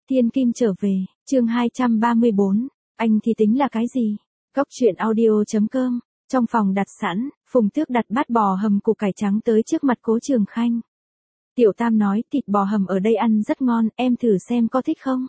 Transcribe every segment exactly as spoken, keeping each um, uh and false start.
Thiên Kim trở về, chương hai trăm ba mươi bốn, anh thì tính là cái gì? Cóc truyện audio chấm com, trong phòng đặt sẵn, Phùng Tước đặt bát bò hầm củ cải trắng tới trước mặt Cố Trường Khanh. Tiểu Tam nói thịt bò hầm ở đây ăn rất ngon, em thử xem có thích không?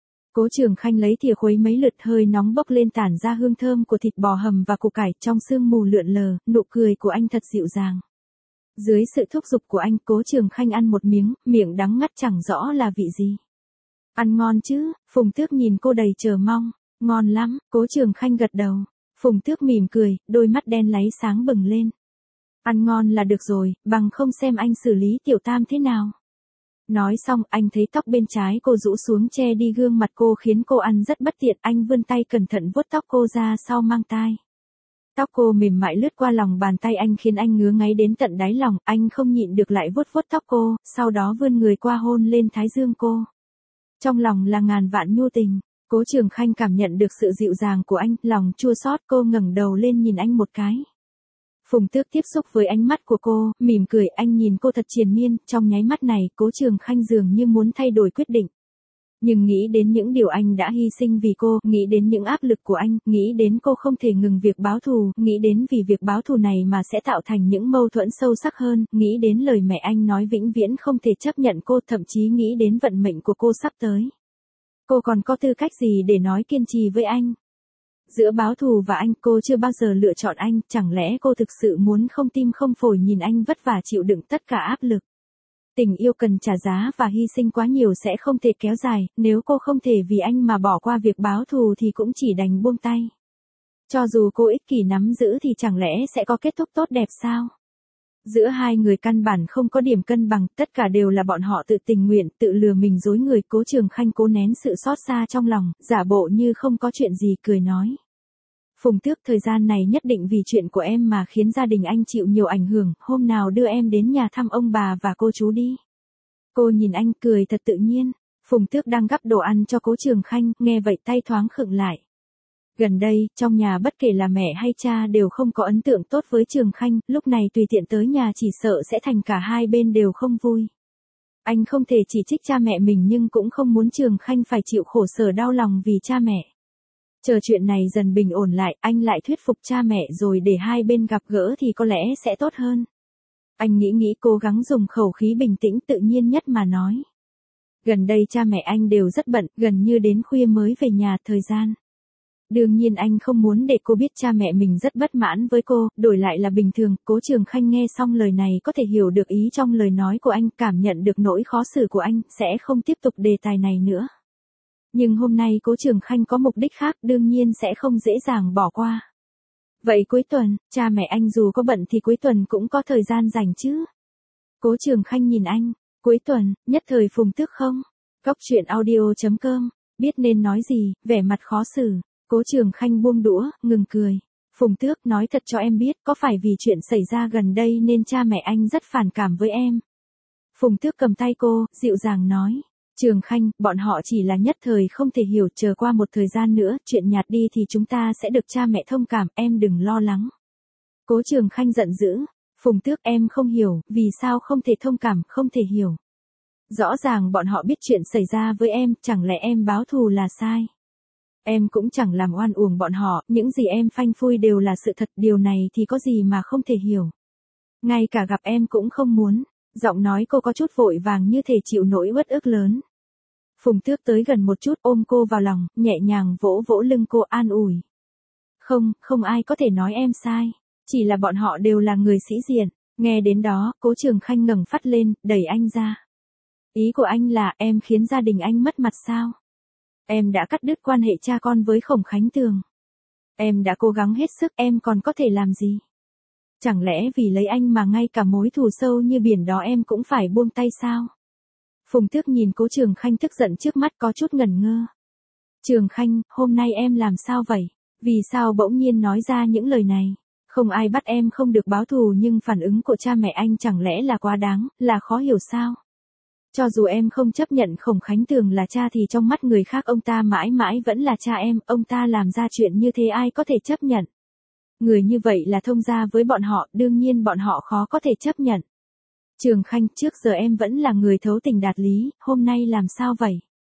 Cố Trường Khanh lấy thìa khuấy mấy lượt, hơi nóng bốc lên tản ra hương thơm của thịt bò hầm và củ cải, trong sương mù lượn lờ, nụ cười của anh thật dịu dàng. Dưới sự thúc giục của anh, Cố Trường Khanh ăn một miếng, miệng đắng ngắt chẳng rõ là vị gì. Ăn ngon chứ? Phùng Tước nhìn cô đầy chờ mong. Ngon lắm, Cố Trường Khanh gật đầu. Phùng Tước mỉm cười, đôi mắt đen láy sáng bừng lên. Ăn ngon là được rồi, bằng không xem anh xử lý Tiểu Tam thế nào. Nói xong, anh thấy tóc bên trái cô rũ xuống che đi gương mặt cô khiến cô ăn rất bất tiện. Anh vươn tay cẩn thận vuốt tóc cô ra sau mang tai. Tóc cô mềm mại lướt qua lòng bàn tay anh khiến anh ngứa ngáy đến tận đáy lòng. Anh không nhịn được lại vuốt vuốt tóc cô, sau đó vươn người qua hôn lên thái dương cô. Trong lòng là ngàn vạn nhu tình. Cố Trường Khanh cảm nhận được sự dịu dàng của anh, lòng chua xót, cô ngẩng đầu lên nhìn anh một cái. Phùng Tước tiếp xúc với ánh mắt của cô, mỉm cười, anh nhìn cô thật triền miên, trong nháy mắt này, Cố Trường Khanh dường như muốn thay đổi quyết định. Nhưng nghĩ đến những điều anh đã hy sinh vì cô, nghĩ đến những áp lực của anh, nghĩ đến cô không thể ngừng việc báo thù, nghĩ đến vì việc báo thù này mà sẽ tạo thành những mâu thuẫn sâu sắc hơn, nghĩ đến lời mẹ anh nói vĩnh viễn không thể chấp nhận cô, thậm chí nghĩ đến vận mệnh của cô sắp tới. Cô còn có tư cách gì để nói kiên trì với anh? Giữa báo thù và anh, cô chưa bao giờ lựa chọn anh, chẳng lẽ cô thực sự muốn không tim không phổi nhìn anh vất vả chịu đựng tất cả áp lực? Tình yêu cần trả giá và hy sinh quá nhiều sẽ không thể kéo dài, nếu cô không thể vì anh mà bỏ qua việc báo thù thì cũng chỉ đành buông tay. Cho dù cô ích kỷ nắm giữ thì chẳng lẽ sẽ có kết thúc tốt đẹp sao? Giữa hai người căn bản không có điểm cân bằng, tất cả đều là bọn họ tự tình nguyện, tự lừa mình dối người. Cố Trường Khanh cố nén sự xót xa trong lòng, giả bộ như không có chuyện gì cười nói. Phùng Tước, thời gian này nhất định vì chuyện của em mà khiến gia đình anh chịu nhiều ảnh hưởng, hôm nào đưa em đến nhà thăm ông bà và cô chú đi. Cô nhìn anh cười thật tự nhiên. Phùng Tước đang gắp đồ ăn cho Cố Trường Khanh, nghe vậy tay thoáng khựng lại. Gần đây, trong nhà bất kể là mẹ hay cha đều không có ấn tượng tốt với Trường Khanh, lúc này tùy tiện tới nhà chỉ sợ sẽ thành cả hai bên đều không vui. Anh không thể chỉ trích cha mẹ mình nhưng cũng không muốn Trường Khanh phải chịu khổ sở đau lòng vì cha mẹ. Chờ chuyện này dần bình ổn lại, anh lại thuyết phục cha mẹ rồi để hai bên gặp gỡ thì có lẽ sẽ tốt hơn. Anh nghĩ nghĩ cố gắng dùng khẩu khí bình tĩnh tự nhiên nhất mà nói. Gần đây cha mẹ anh đều rất bận, gần như đến khuya mới về nhà, thời gian. Đương nhiên anh không muốn để cô biết cha mẹ mình rất bất mãn với cô, đổi lại là bình thường. Cố Trường Khanh nghe xong lời này có thể hiểu được ý trong lời nói của anh, cảm nhận được nỗi khó xử của anh, sẽ không tiếp tục đề tài này nữa. Nhưng hôm nay Cố Trường Khanh có mục đích khác, đương nhiên sẽ không dễ dàng bỏ qua. Vậy cuối tuần, cha mẹ anh dù có bận thì cuối tuần cũng có thời gian rảnh chứ? Cố Trường Khanh nhìn anh, cuối tuần, nhất thời Phùng Tước không? Cóc truyện audio chấm com, biết nên nói gì, vẻ mặt khó xử. Cố Trường Khanh buông đũa, ngừng cười. Phùng Tước, nói thật cho em biết, có phải vì chuyện xảy ra gần đây nên cha mẹ anh rất phản cảm với em? Phùng Tước cầm tay cô, dịu dàng nói. Trường Khanh, bọn họ chỉ là nhất thời không thể hiểu, chờ qua một thời gian nữa, chuyện nhạt đi thì chúng ta sẽ được cha mẹ thông cảm, em đừng lo lắng. Cố Trường Khanh giận dữ. Phùng Tước, em không hiểu, vì sao không thể thông cảm, không thể hiểu. Rõ ràng bọn họ biết chuyện xảy ra với em, chẳng lẽ em báo thù là sai? Em cũng chẳng làm oan uổng bọn họ, những gì em phanh phui đều là sự thật, điều này thì có gì mà không thể hiểu. Ngay cả gặp em cũng không muốn. Giọng nói cô có chút vội vàng như thể chịu nỗi uất ức lớn. Phùng Tước tới gần một chút ôm cô vào lòng, nhẹ nhàng vỗ vỗ lưng cô an ủi. Không, không ai có thể nói em sai. Chỉ là bọn họ đều là người sĩ diện. Nghe đến đó, Cố Trường Khanh ngẩng phát lên, đẩy anh ra. Ý của anh là em khiến gia đình anh mất mặt sao? Em đã cắt đứt quan hệ cha con với Khổng Khánh Tường. Em đã cố gắng hết sức, em còn có thể làm gì? Chẳng lẽ vì lấy anh mà ngay cả mối thù sâu như biển đó em cũng phải buông tay sao? Phùng Tước nhìn Cố Trường Khanh tức giận trước mắt có chút ngẩn ngơ. Trường Khanh, hôm nay em làm sao vậy? Vì sao bỗng nhiên nói ra những lời này? Không ai bắt em không được báo thù nhưng phản ứng của cha mẹ anh chẳng lẽ là quá đáng, là khó hiểu sao? Cho dù em không chấp nhận Khổng Khánh Tường là cha thì trong mắt người khác ông ta mãi mãi vẫn là cha em, ông ta làm ra chuyện như thế ai có thể chấp nhận. Người như vậy là thông gia với bọn họ, đương nhiên bọn họ khó có thể chấp nhận. Trường Khanh, trước giờ em vẫn là người thấu tình đạt lý, hôm nay làm sao vậy?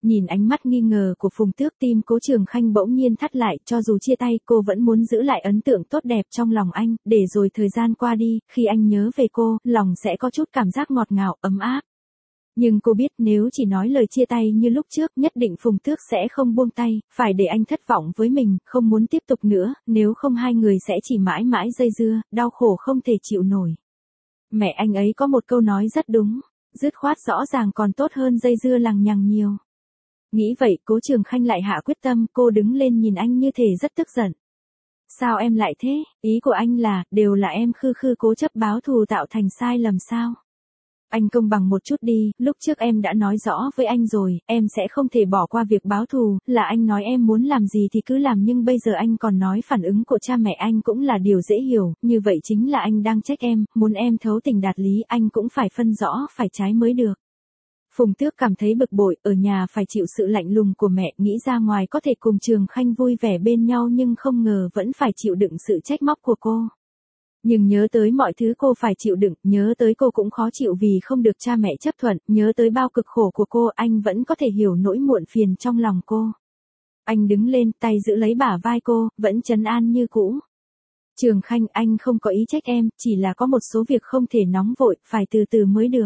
Nhìn ánh mắt nghi ngờ của Phùng Tước, tim Cố Trường Khanh bỗng nhiên thắt lại, cho dù chia tay cô vẫn muốn giữ lại ấn tượng tốt đẹp trong lòng anh, để rồi thời gian qua đi, khi anh nhớ về cô, lòng sẽ có chút cảm giác ngọt ngào, ấm áp. Nhưng cô biết nếu chỉ nói lời chia tay như lúc trước, nhất định Phùng Tước sẽ không buông tay, phải để anh thất vọng với mình, không muốn tiếp tục nữa, nếu không hai người sẽ chỉ mãi mãi dây dưa, đau khổ không thể chịu nổi. Mẹ anh ấy có một câu nói rất đúng, dứt khoát rõ ràng còn tốt hơn dây dưa lằng nhằng nhiều. Nghĩ vậy, Cố Trường Khanh lại hạ quyết tâm, cô đứng lên nhìn anh như thể rất tức giận. Sao em lại thế, ý của anh là, đều là em khư khư cố chấp báo thù tạo thành sai lầm sao? Anh công bằng một chút đi, lúc trước em đã nói rõ với anh rồi, em sẽ không thể bỏ qua việc báo thù, là anh nói em muốn làm gì thì cứ làm, nhưng bây giờ anh còn nói phản ứng của cha mẹ anh cũng là điều dễ hiểu, như vậy chính là anh đang trách em, muốn em thấu tình đạt lý, anh cũng phải phân rõ phải trái mới được. Phùng Tước cảm thấy bực bội, ở nhà phải chịu sự lạnh lùng của mẹ, nghĩ ra ngoài có thể cùng Trường Khanh vui vẻ bên nhau nhưng không ngờ vẫn phải chịu đựng sự trách móc của cô. Nhưng nhớ tới mọi thứ cô phải chịu đựng, nhớ tới cô cũng khó chịu vì không được cha mẹ chấp thuận, nhớ tới bao cực khổ của cô, anh vẫn có thể hiểu nỗi muộn phiền trong lòng cô. Anh đứng lên, tay giữ lấy bả vai cô, vẫn trấn an như cũ. Trường Khanh, anh không có ý trách em, chỉ là có một số việc không thể nóng vội, phải từ từ mới được.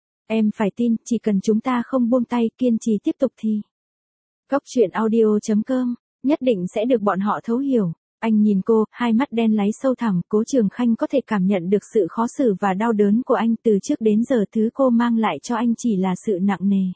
Em phải tin, chỉ cần chúng ta không buông tay, kiên trì tiếp tục thì. Cóc truyện audio chấm com, nhất định sẽ được bọn họ thấu hiểu. Anh nhìn cô, hai mắt đen láy sâu thẳm, Cố Trường Khanh có thể cảm nhận được sự khó xử và đau đớn của anh, từ trước đến giờ thứ cô mang lại cho anh chỉ là sự nặng nề.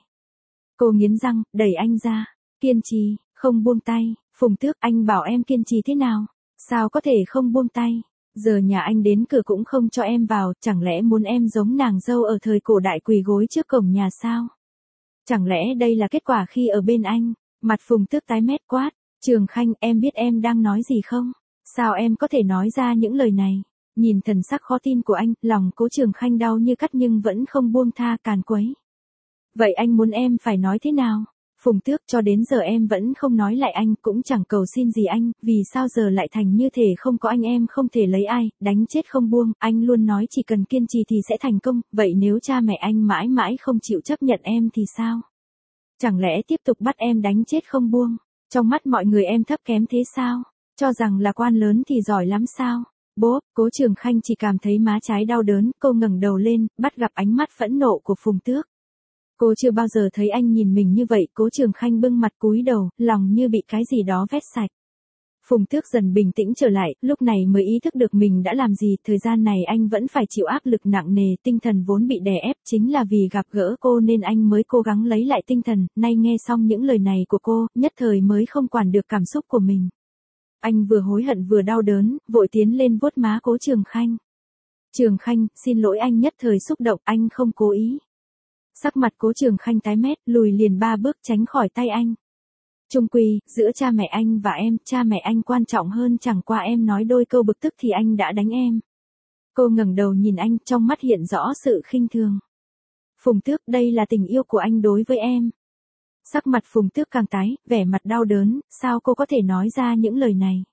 Cô nghiến răng, đẩy anh ra, kiên trì, không buông tay. Phùng Tước, anh bảo em kiên trì thế nào? Sao có thể không buông tay? Giờ nhà anh đến cửa cũng không cho em vào, chẳng lẽ muốn em giống nàng dâu ở thời cổ đại quỳ gối trước cổng nhà sao? Chẳng lẽ đây là kết quả khi ở bên anh? Mặt Phùng Tước tái mét quát, Trường Khanh, em biết em đang nói gì không? Sao em có thể nói ra những lời này? Nhìn thần sắc khó tin của anh, lòng Cố Trường Khanh đau như cắt nhưng vẫn không buông tha, càn quấy. Vậy anh muốn em phải nói thế nào? Phùng Tước, cho đến giờ em vẫn không nói lại anh, cũng chẳng cầu xin gì anh, vì sao giờ lại thành như thể không có anh em không thể lấy ai, đánh chết không buông, anh luôn nói chỉ cần kiên trì thì sẽ thành công, vậy nếu cha mẹ anh mãi mãi không chịu chấp nhận em thì sao? Chẳng lẽ tiếp tục bắt em đánh chết không buông? Trong mắt mọi người em thấp kém thế sao? Cho rằng là quan lớn thì giỏi lắm sao? Bố, Cố Trường Khanh chỉ cảm thấy má trái đau đớn, cô ngẩng đầu lên, bắt gặp ánh mắt phẫn nộ của Phùng Tước. Cô chưa bao giờ thấy anh nhìn mình như vậy, Cố Trường Khanh bưng mặt cúi đầu, lòng như bị cái gì đó vét sạch. Phùng Tước dần bình tĩnh trở lại, lúc này mới ý thức được mình đã làm gì, thời gian này anh vẫn phải chịu áp lực nặng nề, tinh thần vốn bị đè ép, chính là vì gặp gỡ cô nên anh mới cố gắng lấy lại tinh thần, nay nghe xong những lời này của cô, nhất thời mới không quản được cảm xúc của mình. Anh vừa hối hận vừa đau đớn, vội tiến lên vuốt má Cố Trường Khanh. Trường Khanh, xin lỗi anh, nhất thời xúc động, anh không cố ý. Sắc mặt Cố Trường Khanh tái mét, lùi liền ba bước tránh khỏi tay anh. Chung quy, giữa cha mẹ anh và em, cha mẹ anh quan trọng hơn, chẳng qua em nói đôi câu bực tức thì anh đã đánh em. Cô ngẩng đầu nhìn anh, trong mắt hiện rõ sự khinh thường. Phùng Tước, đây là tình yêu của anh đối với em. Sắc mặt Phùng Tước càng tái, vẻ mặt đau đớn, sao cô có thể nói ra những lời này?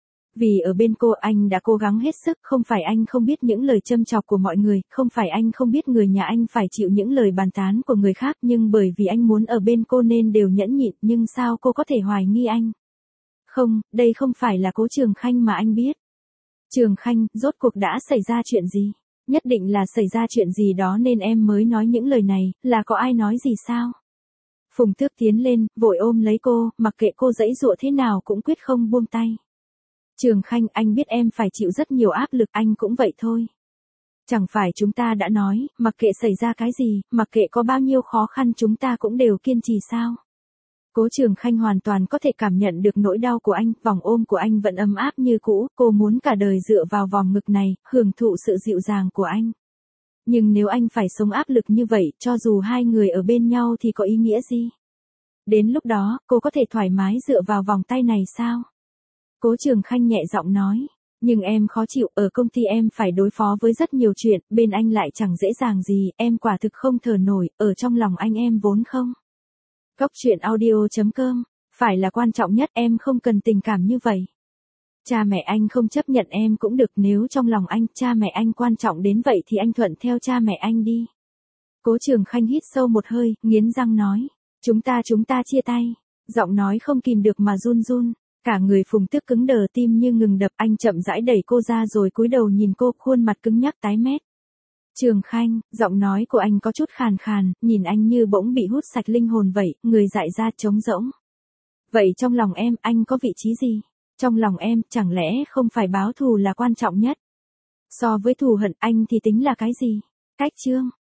Vì ở bên cô anh đã cố gắng hết sức, không phải anh không biết những lời châm chọc của mọi người, không phải anh không biết người nhà anh phải chịu những lời bàn tán của người khác, nhưng bởi vì anh muốn ở bên cô nên đều nhẫn nhịn, nhưng sao cô có thể hoài nghi anh? Không, đây không phải là Cố Trường Khanh mà anh biết. Trường Khanh, rốt cuộc đã xảy ra chuyện gì? Nhất định là xảy ra chuyện gì đó nên em mới nói những lời này, là có ai nói gì sao? Phùng Tước tiến lên, vội ôm lấy cô, mặc kệ cô giãy giụa thế nào cũng quyết không buông tay. Trường Khanh, anh biết em phải chịu rất nhiều áp lực, anh cũng vậy thôi. Chẳng phải chúng ta đã nói, mặc kệ xảy ra cái gì, mặc kệ có bao nhiêu khó khăn chúng ta cũng đều kiên trì sao? Cố Trường Khanh hoàn toàn có thể cảm nhận được nỗi đau của anh, vòng ôm của anh vẫn ấm áp như cũ, cô muốn cả đời dựa vào vòng ngực này, hưởng thụ sự dịu dàng của anh. Nhưng nếu anh phải sống áp lực như vậy, cho dù hai người ở bên nhau thì có ý nghĩa gì? Đến lúc đó, cô có thể thoải mái dựa vào vòng tay này sao? Cố Trường Khanh nhẹ giọng nói, nhưng em khó chịu, ở công ty em phải đối phó với rất nhiều chuyện, bên anh lại chẳng dễ dàng gì, em quả thực không thở nổi, ở trong lòng anh em vốn không. Cóc truyện audio chấm com, phải là quan trọng nhất, em không cần tình cảm như vậy. Cha mẹ anh không chấp nhận em cũng được, nếu trong lòng anh, cha mẹ anh quan trọng đến vậy thì anh thuận theo cha mẹ anh đi. Cố Trường Khanh hít sâu một hơi, nghiến răng nói, Chúng ta chúng ta chia tay. Giọng nói không kìm được mà run run. Cả người Phùng Tước cứng đờ, tim như ngừng đập. Anh chậm rãi đẩy cô ra rồi cúi đầu nhìn cô, khuôn mặt cứng nhắc tái mét. Trường Khanh, giọng nói của anh có chút khàn khàn, nhìn anh như bỗng bị hút sạch linh hồn vậy, người dại ra trống rỗng. Vậy trong lòng em, anh có vị trí gì? Trong lòng em, chẳng lẽ không phải báo thù là quan trọng nhất? So với thù hận, anh thì tính là cái gì? Cách chương.